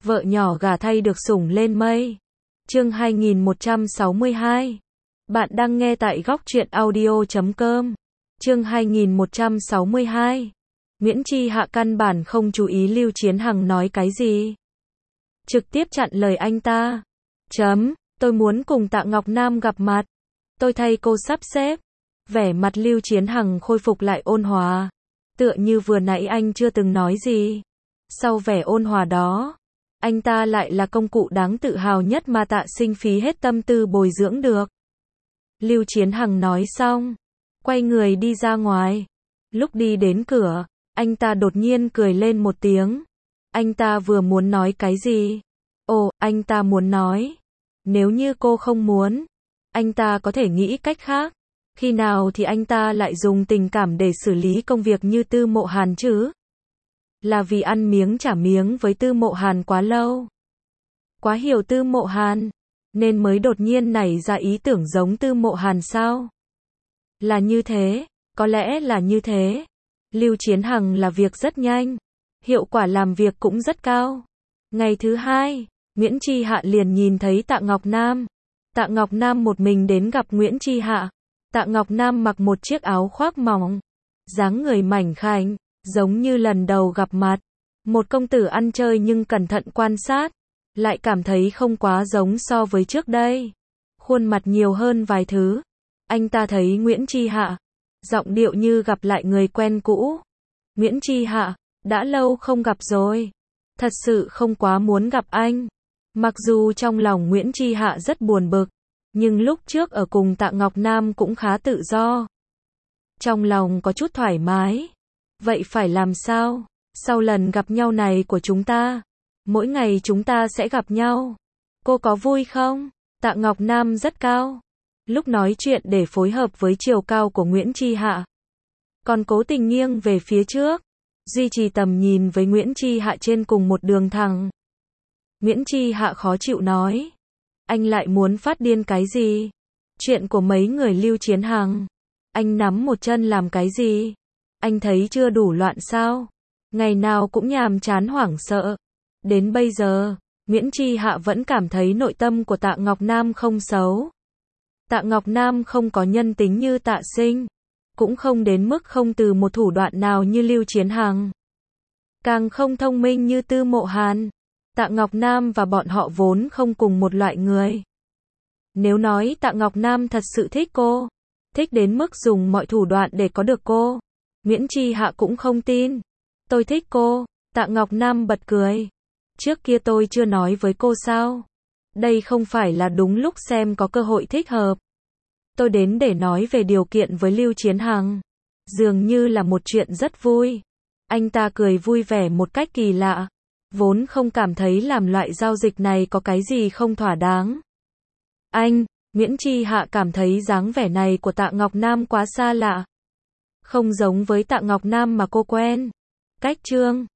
Vợ nhỏ gả thay được sủng lên mây. Chương 2162. Bạn đang nghe tại góc truyện audio.com. Chương 2162. Nguyễn Chi Hạ căn bản không chú ý Lưu Chiến Hằng nói cái gì. Trực tiếp chặn lời anh ta. Tôi muốn cùng Tạ Ngọc Nam gặp mặt. Tôi thay cô sắp xếp. Vẻ mặt Lưu Chiến Hằng khôi phục lại ôn hòa. Tựa như vừa nãy anh chưa từng nói gì. Sau vẻ ôn hòa đó, anh ta lại là công cụ đáng tự hào nhất mà Tạ Sinh phí hết tâm tư bồi dưỡng được. Lưu Chiến Hằng nói xong, quay người đi ra ngoài. Lúc đi đến cửa, anh ta đột nhiên cười lên một tiếng. Anh ta vừa muốn nói cái gì? Ồ, anh ta muốn nói, nếu như cô không muốn, anh ta có thể nghĩ cách khác. Khi nào thì anh ta lại dùng tình cảm để xử lý công việc như Tư Mộ Hàn chứ? Là vì ăn miếng trả miếng với Tư Mộ Hàn quá lâu. Quá hiểu Tư Mộ Hàn, nên mới đột nhiên nảy ra ý tưởng giống Tư Mộ Hàn sao? Là như thế, có lẽ là như thế. Lưu Chiến Hằng là việc rất nhanh, hiệu quả làm việc cũng rất cao. Ngày thứ hai, Nguyễn Chi Hạ liền nhìn thấy Tạ Ngọc Nam. Tạ Ngọc Nam một mình đến gặp Nguyễn Chi Hạ. Tạ Ngọc Nam mặc một chiếc áo khoác mỏng, dáng người mảnh khảnh, giống như lần đầu gặp mặt. Một công tử ăn chơi nhưng cẩn thận quan sát, lại cảm thấy không quá giống so với trước đây. Khuôn mặt nhiều hơn vài thứ. Anh ta thấy Nguyễn Chi Hạ, giọng điệu như gặp lại người quen cũ. Nguyễn Chi Hạ, đã lâu không gặp rồi. Thật sự không quá muốn gặp anh. Mặc dù trong lòng Nguyễn Chi Hạ rất buồn bực, nhưng lúc trước ở cùng Tạ Ngọc Nam cũng khá tự do. Trong lòng có chút thoải mái. Vậy phải làm sao? Sau lần gặp nhau này của chúng ta, mỗi ngày chúng ta sẽ gặp nhau. Cô có vui không? Tạ Ngọc Nam rất cao. Lúc nói chuyện để phối hợp với chiều cao của Nguyễn Chi Hạ, còn cố tình nghiêng về phía trước, duy trì tầm nhìn với Nguyễn Chi Hạ trên cùng một đường thẳng. Nguyễn Chi Hạ khó chịu nói. Anh lại muốn phát điên cái gì? Chuyện của mấy người Lưu Chiến Hằng. Anh nắm một chân làm cái gì? Anh thấy chưa đủ loạn sao? Ngày nào cũng nhàm chán hoảng sợ. Đến bây giờ, Nguyễn Chi Hạ vẫn cảm thấy nội tâm của Tạ Ngọc Nam không xấu. Tạ Ngọc Nam không có nhân tính như Tạ Sinh, cũng không đến mức không từ một thủ đoạn nào như Lưu Chiến Hằng, càng không thông minh như Tư Mộ Hàn. Tạ Ngọc Nam và bọn họ vốn không cùng một loại người. Nếu nói Tạ Ngọc Nam thật sự thích cô, thích đến mức dùng mọi thủ đoạn để có được cô, Nguyễn Chi Hạ cũng không tin. Tôi thích cô. Tạ Ngọc Nam bật cười. Trước kia tôi chưa nói với cô sao? Đây không phải là đúng lúc xem có cơ hội thích hợp. Tôi đến để nói về điều kiện với Lưu Chiến Hằng. Dường như là một chuyện rất vui. Anh ta cười vui vẻ một cách kỳ lạ. Vốn không cảm thấy làm loại giao dịch này có cái gì không thỏa đáng. Nguyễn Chi Hạ cảm thấy dáng vẻ này của Tạ Ngọc Nam quá xa lạ. Không giống với Tạ Ngọc Nam mà cô quen. Cách chương